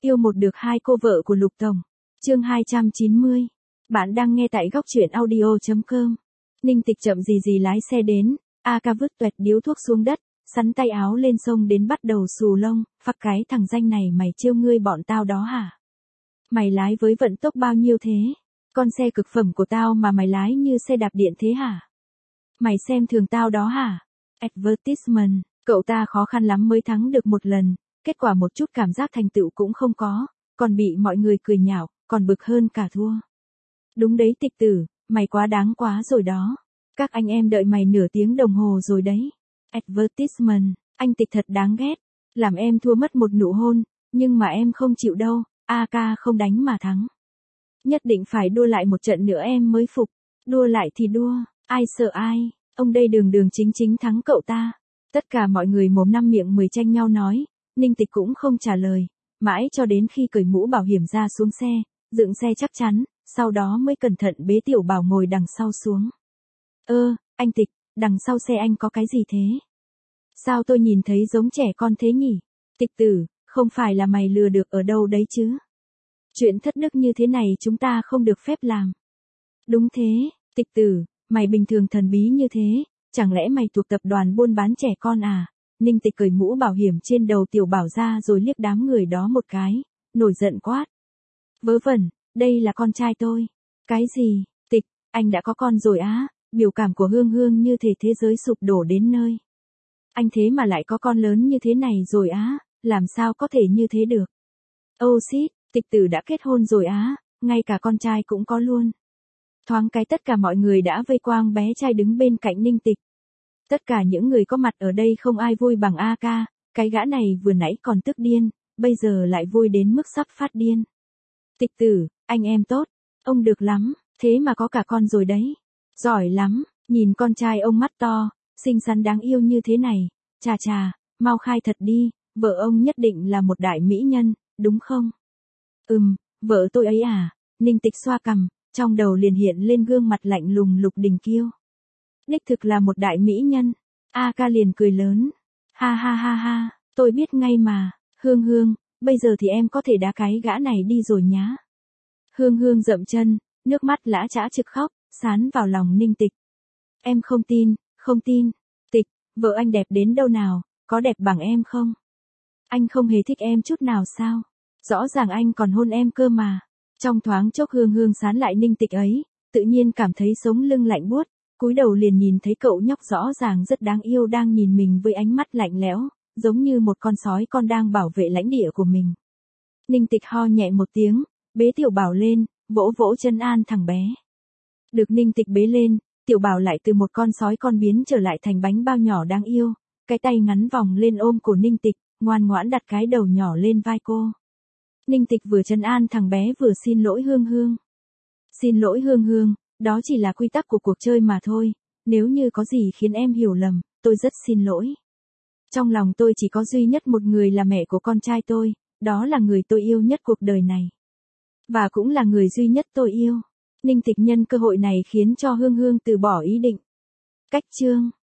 Yêu một được hai cô vợ của Lục Tổng. Chương 290. Bạn đang nghe tại góc truyện audio.com. Ninh Tịch chậm gì lái xe đến, A-ca vứt toẹt điếu thuốc xuống đất, sắn tay áo lên sông đến bắt đầu xù lông, phắc cái thằng danh này mày trêu ngươi bọn tao đó hả? Mày lái với vận tốc bao nhiêu thế? Con xe cực phẩm của tao mà mày lái như xe đạp điện thế hả? Mày xem thường tao đó hả? Advertisement, cậu ta khó khăn lắm mới thắng được một lần, kết quả một chút cảm giác thành tựu cũng không có, còn bị mọi người cười nhạo, còn bực hơn cả thua. Đúng đấy Tịch tử, mày quá đáng quá rồi đó. Các anh em đợi mày nửa tiếng đồng hồ rồi đấy. Advertisement, anh Tịch thật đáng ghét. Làm em thua mất một nụ hôn, nhưng mà em không chịu đâu, A-ca không đánh mà thắng. Nhất định phải đua lại một trận nữa em mới phục. Đua lại thì đua, ai sợ ai, ông đây đường đường chính chính thắng cậu ta. Tất cả mọi người mồm năm miệng mười tranh nhau nói, Ninh Tịch cũng không trả lời, mãi cho đến khi cởi mũ bảo hiểm ra xuống xe, dựng xe chắc chắn, sau đó mới cẩn thận bế Tiểu Bảo ngồi đằng sau xuống. Anh Tịch, đằng sau xe anh có cái gì thế? Sao tôi nhìn thấy giống trẻ con thế nhỉ? Tịch tử, không phải là mày lừa được ở đâu đấy chứ? Chuyện thất đức như thế này chúng ta không được phép làm. Đúng thế, Tịch tử, mày bình thường thần bí như thế, chẳng lẽ mày thuộc tập đoàn buôn bán trẻ con à? Ninh Tịch cởi mũ bảo hiểm trên đầu Tiểu Bảo ra rồi liếc đám người đó một cái, nổi giận quát. Vớ vẩn, đây là con trai tôi. Cái gì? Tịch, anh đã có con rồi á? Biểu cảm của Hương Hương như thể thế giới sụp đổ đến nơi. Anh thế mà lại có con lớn như thế này rồi á, làm sao có thể như thế được? Oh shit, Tịch tử đã kết hôn rồi á, ngay cả con trai cũng có luôn. Thoáng cái tất cả mọi người đã vây quanh bé trai đứng bên cạnh Ninh Tịch. Tất cả những người có mặt ở đây không ai vui bằng A-ca, cái gã này vừa nãy còn tức điên, bây giờ lại vui đến mức sắp phát điên. Tịch tử, anh em tốt, ông được lắm, thế mà có cả con rồi đấy. Giỏi lắm, nhìn con trai ông mắt to, xinh xắn đáng yêu như thế này, chà, mau khai thật đi, vợ ông nhất định là một đại mỹ nhân, đúng không? Vợ tôi ấy à? Ninh Tịch xoa cằm, trong đầu liền hiện lên gương mặt lạnh lùng Lục Đình Kiêu. Đích thực là một đại mỹ nhân. A-ca liền cười lớn. Ha, tôi biết ngay mà, Hương, bây giờ thì em có thể đá cái gã này đi rồi nhá. Hương dậm chân, nước mắt lã chã trực khóc, sán vào lòng Ninh Tịch. Em không tin, Tịch, vợ anh đẹp đến đâu nào, có đẹp bằng em không? Anh không hề thích em chút nào sao? Rõ ràng anh còn hôn em cơ mà. Trong thoáng chốc Hương sán lại Ninh Tịch ấy, tự nhiên cảm thấy sống lưng lạnh buốt, cúi đầu liền nhìn thấy cậu nhóc rõ ràng rất đáng yêu đang nhìn mình với ánh mắt lạnh lẽo, giống như một con sói con đang bảo vệ lãnh địa của mình. Ninh Tịch ho nhẹ một tiếng, bế Tiểu Bảo lên, vỗ chân an thằng bé. Được Ninh Tịch bế lên, Tiểu Bảo lại từ một con sói con biến trở lại thành bánh bao nhỏ đáng yêu, cái tay ngắn vòng lên ôm cổ Ninh Tịch, ngoan ngoãn đặt cái đầu nhỏ lên vai cô. Ninh Tịch vừa trấn an thằng bé vừa xin lỗi Hương. Xin lỗi Hương, đó chỉ là quy tắc của cuộc chơi mà thôi, nếu như có gì khiến em hiểu lầm, tôi rất xin lỗi. Trong lòng tôi chỉ có duy nhất một người là mẹ của con trai tôi, đó là người tôi yêu nhất cuộc đời này. Và cũng là người duy nhất tôi yêu. Ninh Tịch nhân cơ hội này khiến cho Hương từ bỏ ý định. Cách chương